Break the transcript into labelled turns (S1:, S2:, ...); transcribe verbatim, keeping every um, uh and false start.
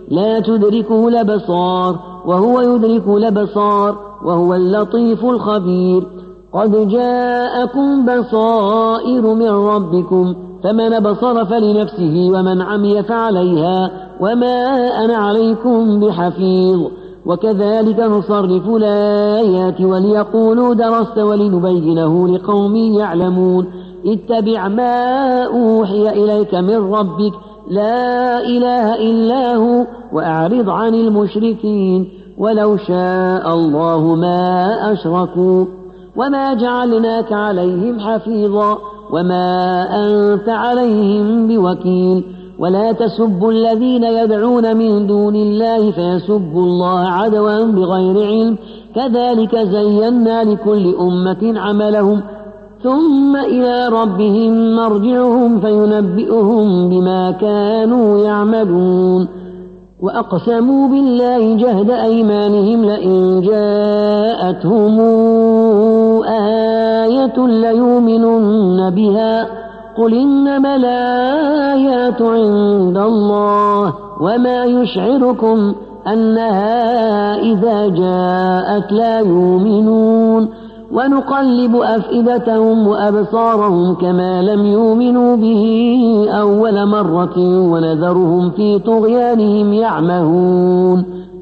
S1: لا تدركه الأبصار وهو يدرك الأبصار وهو اللطيف الخبير. قد جاءكم بصائر من ربكم فمن بصر فلنفسه ومن عمي فعليها وما أنا عليكم بحفيظ. وكذلك نصرف الآيات وليقولوا درست ولنبينه لقوم يعلمون. اتبع ما أوحي إليك من ربك لا إله إلا هو وأعرض عن المشركين ولو شاء الله ما أشركوا وما جعلناك عليهم حفيظا وما أنت عليهم بوكيل. ولا تسبوا الذين يدعون من دون الله فيسبوا الله عدوا بغير علم كذلك زينا لكل أمة عملهم ثم إلى ربهم مرجعهم فينبئهم بما كانوا يعملون. وأقسموا بالله جهد أيمانهم لئن جاءتهم آية ليؤمنن بها قل إنما الآيات عند الله وما يشعركم أنها إذا جاءت لا يؤمنون. ونقلب أفئدتهم وأبصارهم كما لم يؤمنوا به أول مرة ونذرهم في طغيانهم يعمهون.